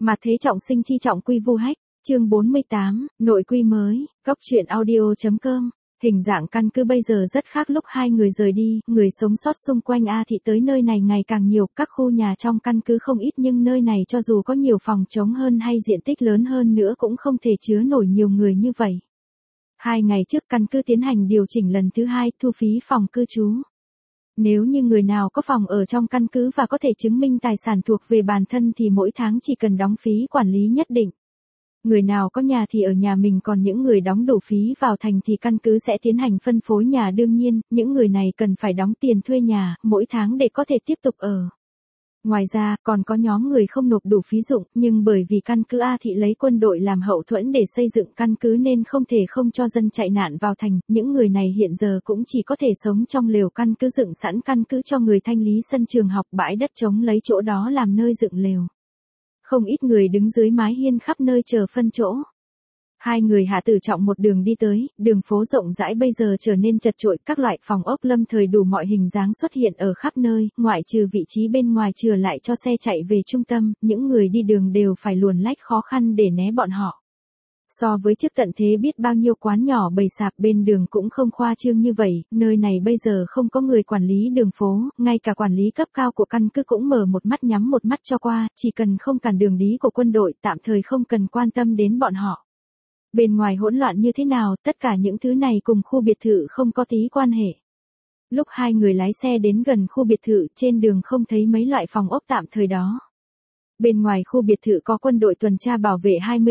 Mà thế trọng sinh chi trọng quy vu hách, chương 48, nội quy mới, góc truyện audio.com. Hình dạng căn cứ bây giờ rất khác lúc hai người rời đi, người sống sót xung quanh A thị tới nơi này ngày càng nhiều, các khu nhà trong căn cứ không ít nhưng nơi này cho dù có nhiều phòng trống hơn hay diện tích lớn hơn nữa cũng không thể chứa nổi nhiều người như vậy. 2 ngày trước căn cứ tiến hành điều chỉnh lần thứ 2 thu phí phòng cư trú. Nếu như người nào có phòng ở trong căn cứ và có thể chứng minh tài sản thuộc về bản thân thì mỗi tháng chỉ cần đóng phí quản lý nhất định. Người nào có nhà thì ở nhà mình, còn những người đóng đủ phí vào thành thì căn cứ sẽ tiến hành phân phối nhà. Đương nhiên, những người này cần phải đóng tiền thuê nhà mỗi tháng để có thể tiếp tục ở. Ngoài ra, còn có nhóm người không nộp đủ phí dụng, nhưng bởi vì căn cứ A thị lấy quân đội làm hậu thuẫn để xây dựng căn cứ nên không thể không cho dân chạy nạn vào thành. Những người này hiện giờ cũng chỉ có thể sống trong lều căn cứ dựng sẵn căn cứ cho người thanh lý sân trường học, bãi đất trống lấy chỗ đó làm nơi dựng lều. Không ít người đứng dưới mái hiên khắp nơi chờ phân chỗ. Hai người Hạ Tử Trọng một đường đi tới, đường phố rộng rãi bây giờ trở nên chật chội, các loại phòng ốc lâm thời đủ mọi hình dáng xuất hiện ở khắp nơi, ngoại trừ vị trí bên ngoài chừa lại cho xe chạy về trung tâm, những người đi đường đều phải luồn lách khó khăn để né bọn họ. So với trước tận thế biết bao nhiêu quán nhỏ bày sạp bên đường cũng không khoa trương như vậy, nơi này bây giờ không có người quản lý đường phố, ngay cả quản lý cấp cao của căn cứ cũng mở một mắt nhắm một mắt cho qua, chỉ cần không cản đường đi của quân đội tạm thời không cần quan tâm đến bọn họ. Bên ngoài hỗn loạn như thế nào, tất cả những thứ này cùng khu biệt thự không có tí quan hệ. Lúc hai người lái xe đến gần khu biệt thự, trên đường không thấy mấy loại phòng ốc tạm thời đó. Bên ngoài khu biệt thự có quân đội tuần tra bảo vệ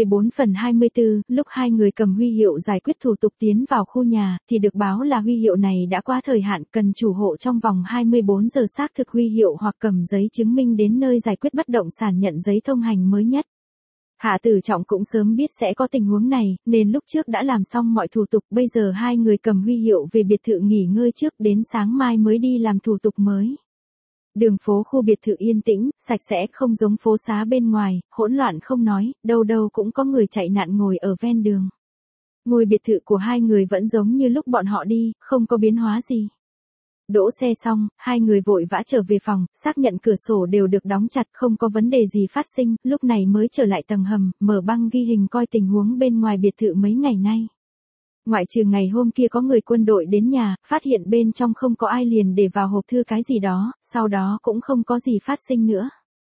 24/24, lúc hai người cầm huy hiệu giải quyết thủ tục tiến vào khu nhà, thì được báo là huy hiệu này đã qua thời hạn, cần chủ hộ trong vòng 24 giờ xác thực huy hiệu hoặc cầm giấy chứng minh đến nơi giải quyết bất động sản nhận giấy thông hành mới nhất. Hạ Tử Trọng cũng sớm biết sẽ có tình huống này, nên lúc trước đã làm xong mọi thủ tục, bây giờ hai người cầm huy hiệu về biệt thự nghỉ ngơi trước, đến sáng mai mới đi làm thủ tục mới. Đường phố khu biệt thự yên tĩnh, sạch sẽ, không giống phố xá bên ngoài, hỗn loạn không nói, đâu đâu cũng có người chạy nạn ngồi ở ven đường. Ngôi biệt thự của hai người vẫn giống như lúc bọn họ đi, không có biến hóa gì. Đỗ xe xong, hai người vội vã trở về phòng, xác nhận cửa sổ đều được đóng chặt, không có vấn đề gì phát sinh, lúc này mới trở lại tầng hầm, mở băng ghi hình coi tình huống bên ngoài biệt thự mấy ngày nay. Ngoại trừ ngày hôm kia có người quân đội đến nhà, phát hiện bên trong không có ai liền để vào hộp thư cái gì đó, sau đó cũng không có gì phát sinh nữa.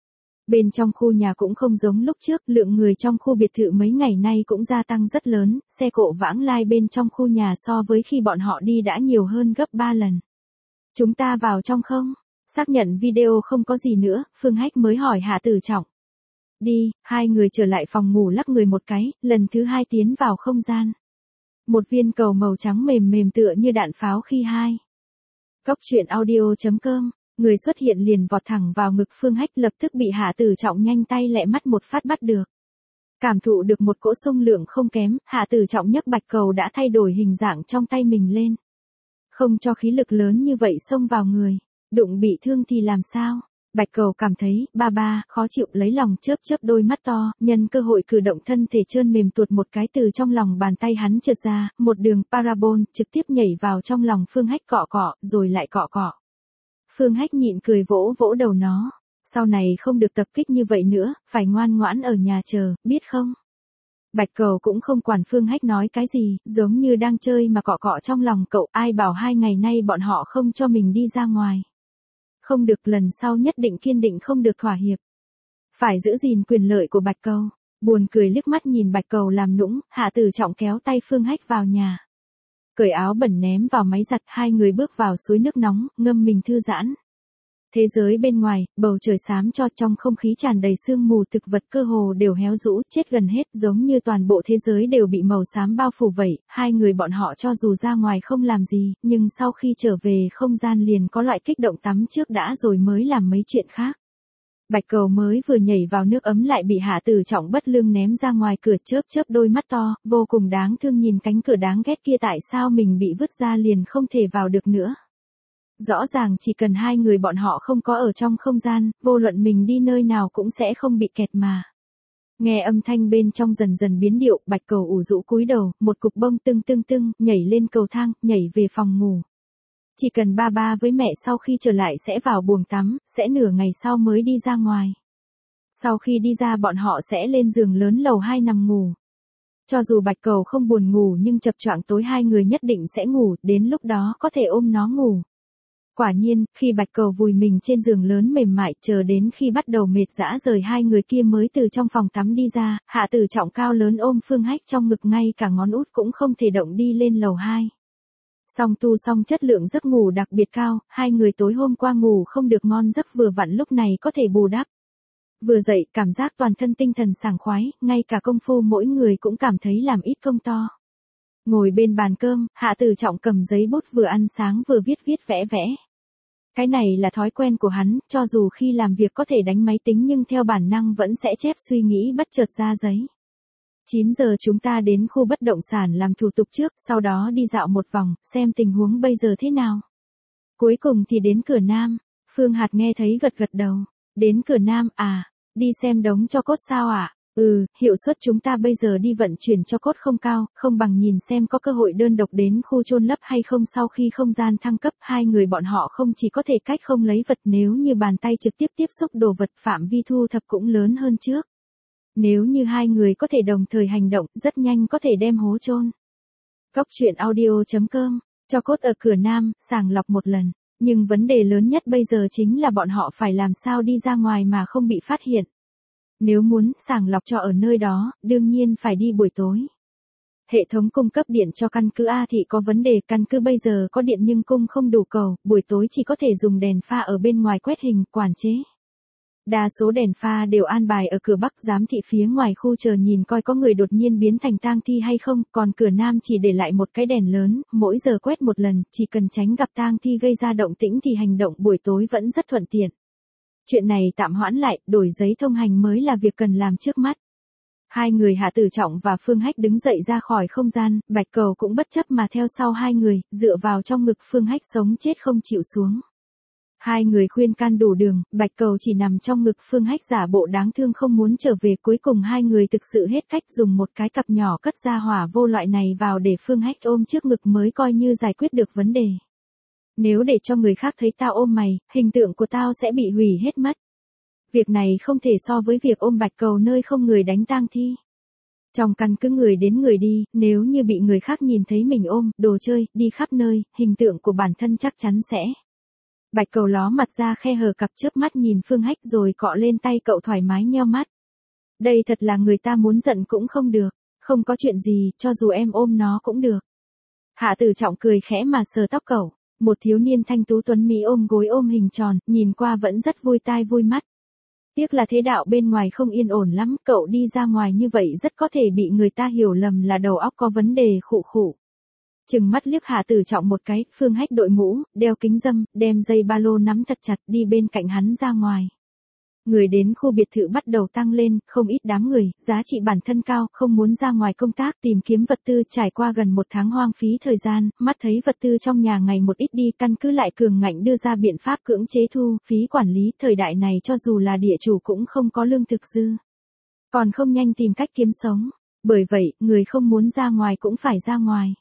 Bên trong khu nhà cũng không giống lúc trước, lượng người trong khu biệt thự mấy ngày nay cũng gia tăng rất lớn, xe cộ vãng lai bên trong khu nhà so với khi bọn họ đi đã nhiều hơn gấp 3 lần. Chúng ta vào trong không? Xác nhận video không có gì nữa, Phương Hách mới hỏi Hạ Tử Trọng. Đi, hai người trở lại phòng ngủ lắc người một cái, lần thứ 2 tiến vào không gian. Một viên cầu màu trắng mềm mềm tựa như đạn pháo khi hai. Góc truyện audio.com, người xuất hiện liền vọt thẳng vào ngực Phương Hách, lập tức bị Hạ Tử Trọng nhanh tay lẹ mắt một phát bắt được. Cảm thụ được một cỗ xung lượng không kém, Hạ Tử Trọng nhấc bạch cầu đã thay đổi hình dạng trong tay mình lên. Không cho khí lực lớn như vậy xông vào người, đụng bị thương thì làm sao? Bạch cầu cảm thấy, ba, khó chịu, lấy lòng chớp đôi mắt to, nhân cơ hội cử động thân thể trơn mềm tuột một cái từ trong lòng bàn tay hắn trượt ra, một đường parabol, trực tiếp nhảy vào trong lòng Phương Hách, cọ cọ, rồi lại cọ cọ. Phương Hách nhịn cười vỗ vỗ đầu nó, sau này không được tập kích như vậy nữa, phải ngoan ngoãn ở nhà chờ, biết không? Bạch cầu cũng không quản Phương Hách nói cái gì, giống như đang chơi mà cọ cọ trong lòng cậu, ai bảo 2 ngày nay bọn họ không cho mình đi ra ngoài. Không được, lần sau nhất định kiên định không được thỏa hiệp. Phải giữ gìn quyền lợi của bạch cầu. Buồn cười liếc mắt nhìn bạch cầu làm nũng, Hạ Tử Trọng kéo tay Phương Hách vào nhà. Cởi áo bẩn ném vào máy giặt, hai người bước vào suối nước nóng, ngâm mình thư giãn. Thế giới bên ngoài, bầu trời xám cho, trong không khí tràn đầy sương mù, thực vật cơ hồ đều héo rũ, chết gần hết, giống như toàn bộ thế giới đều bị màu xám bao phủ vậy. Hai người bọn họ cho dù ra ngoài không làm gì, nhưng sau khi trở về không gian liền có loại kích động tắm trước đã rồi mới làm mấy chuyện khác. Bạch cầu mới vừa nhảy vào nước ấm lại bị Hạ Tử Trọng bất lương ném ra ngoài cửa, chớp đôi mắt to, vô cùng đáng thương nhìn cánh cửa đáng ghét kia, tại sao mình bị vứt ra liền không thể vào được nữa. Rõ ràng chỉ cần hai người bọn họ không có ở trong không gian, vô luận mình đi nơi nào cũng sẽ không bị kẹt mà. Nghe âm thanh bên trong dần dần biến điệu, bạch cầu ủ rũ cúi đầu, một cục bông tưng, nhảy lên cầu thang, nhảy về phòng ngủ. Chỉ cần ba với mẹ sau khi trở lại sẽ vào buồng tắm, sẽ nửa ngày sau mới đi ra ngoài. Sau khi đi ra bọn họ sẽ lên giường lớn lầu 2 nằm ngủ. Cho dù Bạch Cầu không buồn ngủ nhưng chập choạng tối hai người nhất định sẽ ngủ, đến lúc đó có thể ôm nó ngủ. Quả nhiên, khi Bạch Cầu vùi mình trên giường lớn mềm mại chờ đến khi bắt đầu mệt dã rời hai người kia mới từ trong phòng tắm đi ra, Hạ Tử Trọng cao lớn ôm Phương Hách trong ngực ngay cả ngón út cũng không thể động đi lên lầu 2. Song tu song chất lượng giấc ngủ đặc biệt cao, hai người tối hôm qua ngủ không được ngon giấc vừa vặn lúc này có thể bù đắp. Vừa dậy cảm giác toàn thân tinh thần sảng khoái, ngay cả công phu mỗi người cũng cảm thấy làm ít công to. Ngồi bên bàn cơm, Hạ Tử Trọng cầm giấy bút vừa ăn sáng vừa viết vẽ vẽ. Cái này là thói quen của hắn, cho dù khi làm việc có thể đánh máy tính nhưng theo bản năng vẫn sẽ chép suy nghĩ bất chợt ra giấy. 9 giờ chúng ta đến khu bất động sản làm thủ tục trước, sau đó đi dạo một vòng, xem tình huống bây giờ thế nào. Cuối cùng thì đến cửa Nam, Phương Hạt nghe thấy gật gật đầu. Đến cửa Nam à, đi xem đống cho cốt sao ạ? Hiệu suất chúng ta bây giờ đi vận chuyển cho cốt không cao, không bằng nhìn xem có cơ hội đơn độc đến khu chôn lấp hay không. Sau khi không gian thăng cấp hai người bọn họ không chỉ có thể cách không lấy vật, nếu như bàn tay trực tiếp tiếp xúc đồ vật phạm vi thu thập cũng lớn hơn trước. Nếu như hai người có thể đồng thời hành động, rất nhanh có thể đem hố chôn. Góc truyện audio.com, cho cốt ở cửa Nam, sàng lọc một lần. Nhưng vấn đề lớn nhất bây giờ chính là bọn họ phải làm sao đi ra ngoài mà không bị phát hiện. Nếu muốn sàng lọc cho ở nơi đó, đương nhiên phải đi buổi tối. Hệ thống cung cấp điện cho căn cứ A thị có vấn đề, căn cứ bây giờ có điện nhưng cung không đủ cầu, buổi tối chỉ có thể dùng đèn pha ở bên ngoài quét hình, quản chế. Đa số đèn pha đều an bài ở cửa Bắc giám thị phía ngoài khu chờ nhìn coi có người đột nhiên biến thành tang thi hay không, còn cửa Nam chỉ để lại một cái đèn lớn, mỗi giờ quét một lần, chỉ cần tránh gặp tang thi gây ra động tĩnh thì hành động buổi tối vẫn rất thuận tiện. Chuyện này tạm hoãn lại, đổi giấy thông hành mới là việc cần làm trước mắt. Hai người Hạ Tử Trọng và Phương Hách đứng dậy ra khỏi không gian, Bạch Cầu cũng bất chấp mà theo sau hai người, dựa vào trong ngực Phương Hách sống chết không chịu xuống. Hai người khuyên can đủ đường, Bạch Cầu chỉ nằm trong ngực Phương Hách giả bộ đáng thương không muốn trở về, cuối cùng hai người thực sự hết cách dùng một cái cặp nhỏ cất ra hỏa vô loại này vào để Phương Hách ôm trước ngực mới coi như giải quyết được vấn đề. Nếu để cho người khác thấy tao ôm mày, hình tượng của tao sẽ bị hủy hết mất. Việc này không thể so với việc ôm Bạch Cầu nơi không người đánh tang thi. Trong căn cứ người đến người đi, nếu như bị người khác nhìn thấy mình ôm, đồ chơi, đi khắp nơi, hình tượng của bản thân chắc chắn sẽ. Bạch Cầu ló mặt ra khe hở cặp chớp mắt nhìn Phương Hách rồi cọ lên tay cậu thoải mái nheo mắt. Đây thật là người ta muốn giận cũng không được, không có chuyện gì, cho dù em ôm nó cũng được. Hạ Tử Trọng cười khẽ mà sờ tóc cậu, một thiếu niên thanh tú tuấn mỹ ôm gối ôm hình tròn, nhìn qua vẫn rất vui tai vui mắt. Tiếc là thế đạo bên ngoài không yên ổn lắm, cậu đi ra ngoài như vậy rất có thể bị người ta hiểu lầm là đầu óc có vấn đề khụ khụ. Chừng mắt liếc Hạ Tử Trọng một cái, Phương Hách đội mũ, đeo kính râm, đem dây ba lô nắm thật chặt đi bên cạnh hắn ra ngoài. Người đến khu biệt thự bắt đầu tăng lên, không ít đám người, giá trị bản thân cao, không muốn ra ngoài công tác tìm kiếm vật tư, trải qua gần một tháng hoang phí thời gian, mắt thấy vật tư trong nhà ngày một ít đi, căn cứ lại cường ngạnh đưa ra biện pháp cưỡng chế thu phí quản lý, thời đại này cho dù là địa chủ cũng không có lương thực dư. Còn không nhanh tìm cách kiếm sống, bởi vậy, người không muốn ra ngoài cũng phải ra ngoài.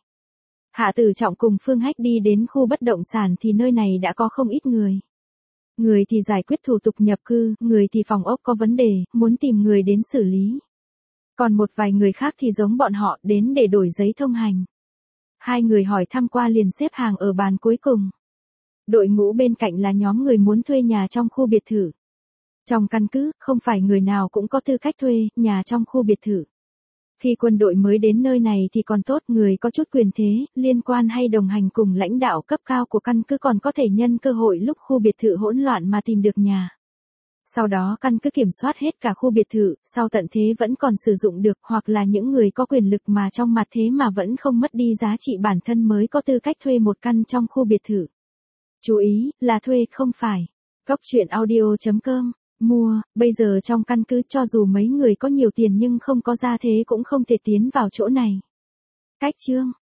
Hạ Tử Trọng cùng Phương Hách đi đến khu bất động sản thì nơi này đã có không ít người. Người thì giải quyết thủ tục nhập cư, người thì phòng ốc có vấn đề, muốn tìm người đến xử lý. Còn một vài người khác thì giống bọn họ đến để đổi giấy thông hành. Hai người hỏi thăm qua liền xếp hàng ở bàn cuối cùng. Đội ngũ bên cạnh là nhóm người muốn thuê nhà trong khu biệt thự. Trong căn cứ, không phải người nào cũng có tư cách thuê nhà trong khu biệt thự. Khi quân đội mới đến nơi này thì còn tốt, người có chút quyền thế, liên quan hay đồng hành cùng lãnh đạo cấp cao của căn cứ còn có thể nhân cơ hội lúc khu biệt thự hỗn loạn mà tìm được nhà. Sau đó căn cứ kiểm soát hết cả khu biệt thự, sau tận thế vẫn còn sử dụng được, hoặc là những người có quyền lực mà trong mặt thế mà vẫn không mất đi giá trị bản thân mới có tư cách thuê một căn trong khu biệt thự. Chú ý, là thuê không phải. Góc truyện audio.com. Mua, bây giờ trong căn cứ cho dù mấy người có nhiều tiền nhưng không có gia thế cũng không thể tiến vào chỗ này. Cách chương